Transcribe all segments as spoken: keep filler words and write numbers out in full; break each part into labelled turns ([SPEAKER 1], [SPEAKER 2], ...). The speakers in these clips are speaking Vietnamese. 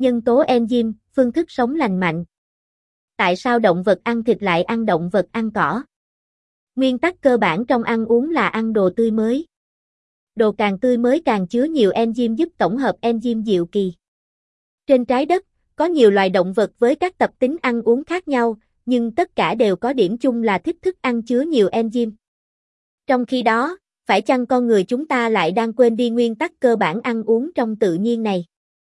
[SPEAKER 1] Nhân tố enzyme, phương thức sống lành mạnh. Tại sao động vật ăn thịt lại ăn động vật ăn cỏ? Nguyên tắc cơ bản trong ăn uống là ăn đồ tươi mới. Đồ càng tươi mới càng chứa nhiều enzyme giúp tổng hợp enzyme diệu kỳ. Trên trái đất, có nhiều loài động vật với các tập tính ăn uống khác nhau, nhưng tất cả đều có điểm chung là thích thức ăn chứa nhiều enzyme. Trong khi đó, phải chăng con người chúng ta lại đang quên đi nguyên tắc cơ bản ăn uống trong tự nhiên này?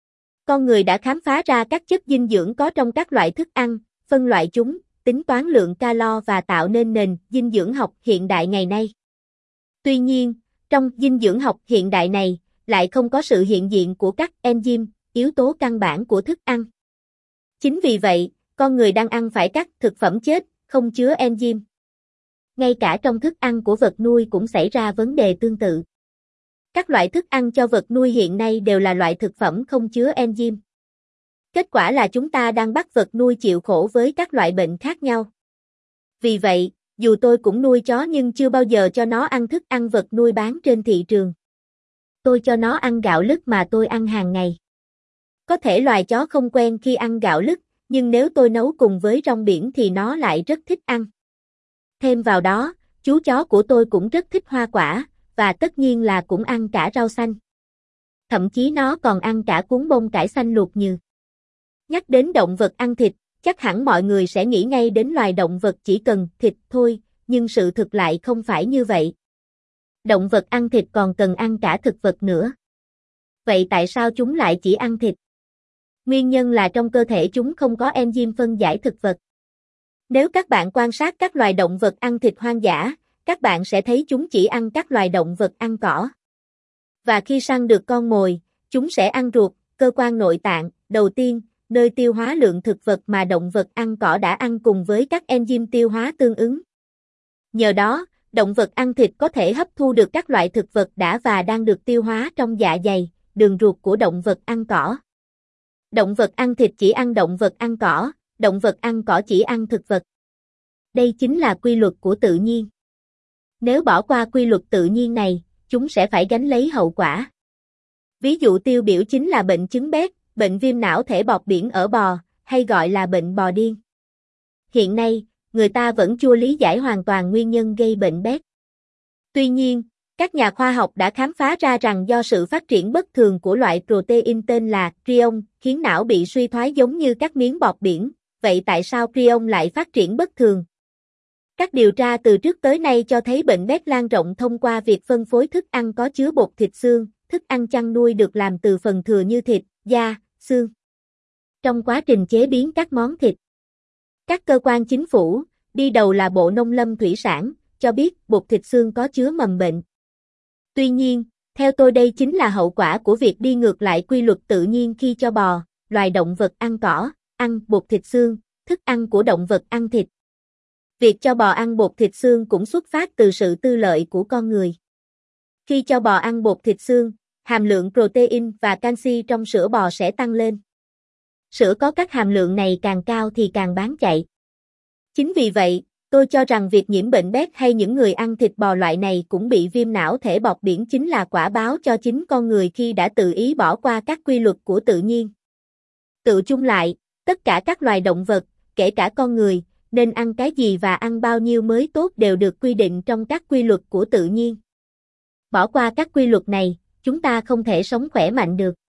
[SPEAKER 1] Con người đã khám phá ra các chất dinh dưỡng có trong các loại thức ăn, phân loại chúng, tính toán lượng calo và tạo nên nền dinh dưỡng học hiện đại ngày nay. Tuy nhiên, trong dinh dưỡng học hiện đại này, lại không có sự hiện diện của các enzyme, yếu tố căn bản của thức ăn. Chính vì vậy, con người đang ăn phải các thực phẩm chết, không chứa enzyme. Ngay cả trong thức ăn của vật nuôi cũng xảy ra vấn đề tương tự. Các loại thức ăn cho vật nuôi hiện nay đều là loại thực phẩm không chứa enzyme. Kết quả là chúng ta đang bắt vật nuôi chịu khổ với các loại bệnh khác nhau. Vì vậy, dù tôi cũng nuôi chó nhưng chưa bao giờ cho nó ăn thức ăn vật nuôi bán trên thị trường. Tôi cho nó ăn gạo lứt mà tôi ăn hàng ngày. Có thể loài chó không quen khi ăn gạo lứt, nhưng nếu tôi nấu cùng với rong biển thì nó lại rất thích ăn. Thêm vào đó, chú chó của tôi cũng rất thích hoa quả, và tất nhiên là cũng ăn cả rau xanh. Thậm chí nó còn ăn cả cuốn bông cải xanh luộc nhừ. Nhắc đến động vật ăn thịt, chắc hẳn mọi người sẽ nghĩ ngay đến loài động vật chỉ cần thịt thôi, nhưng sự thực lại không phải như vậy. Động vật ăn thịt còn cần ăn cả thực vật nữa. Vậy tại sao chúng lại chỉ ăn thịt? Nguyên nhân là trong cơ thể chúng không có enzyme phân giải thực vật. Nếu các bạn quan sát các loài động vật ăn thịt hoang dã, các bạn sẽ thấy chúng chỉ ăn các loài động vật ăn cỏ. Và khi săn được con mồi, chúng sẽ ăn ruột, cơ quan nội tạng, đầu tiên, nơi tiêu hóa lượng thực vật mà động vật ăn cỏ đã ăn cùng với các enzyme tiêu hóa tương ứng. Nhờ đó, động vật ăn thịt có thể hấp thu được các loại thực vật đã và đang được tiêu hóa trong dạ dày, đường ruột của động vật ăn cỏ. Động vật ăn thịt chỉ ăn động vật ăn cỏ, động vật ăn cỏ chỉ ăn thực vật. Đây chính là quy luật của tự nhiên. Nếu bỏ qua quy luật tự nhiên này, chúng sẽ phải gánh lấy hậu quả. Ví dụ tiêu biểu chính là bệnh chứng bét, bệnh viêm não thể bọt biển ở bò, hay gọi là bệnh bò điên. Hiện nay, người ta vẫn chưa lý giải hoàn toàn nguyên nhân gây bệnh bét. Tuy nhiên, các nhà khoa học đã khám phá ra rằng do sự phát triển bất thường của loại protein tên là prion, khiến não bị suy thoái giống như các miếng bọt biển. Vậy tại sao prion lại phát triển bất thường? Các điều tra từ trước tới nay cho thấy bệnh bét lan rộng thông qua việc phân phối thức ăn có chứa bột thịt xương, thức ăn chăn nuôi được làm từ phần thừa như thịt, da, xương. Trong quá trình chế biến các món thịt, các cơ quan chính phủ, đi đầu là Bộ Nông lâm Thủy sản, cho biết bột thịt xương có chứa mầm bệnh. Tuy nhiên, theo tôi đây chính là hậu quả của việc đi ngược lại quy luật tự nhiên khi cho bò, loài động vật ăn cỏ, ăn bột thịt xương, thức ăn của động vật ăn thịt. Việc cho bò ăn bột thịt xương cũng xuất phát từ sự tư lợi của con người. Khi cho bò ăn bột thịt xương, hàm lượng protein và canxi trong sữa bò sẽ tăng lên. Sữa có các hàm lượng này càng cao thì càng bán chạy. Chính vì vậy, tôi cho rằng việc nhiễm bệnh bét hay những người ăn thịt bò loại này cũng bị viêm não thể bọt biển chính là quả báo cho chính con người khi đã tự ý bỏ qua các quy luật của tự nhiên. Tự chung lại, tất cả các loài động vật, kể cả con người, nên ăn cái gì và ăn bao nhiêu mới tốt đều được quy định trong các quy luật của tự nhiên. Bỏ qua các quy luật này, chúng ta không thể sống khỏe mạnh được.